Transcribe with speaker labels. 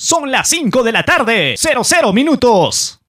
Speaker 1: Son las 5 de la tarde, 00 minutos.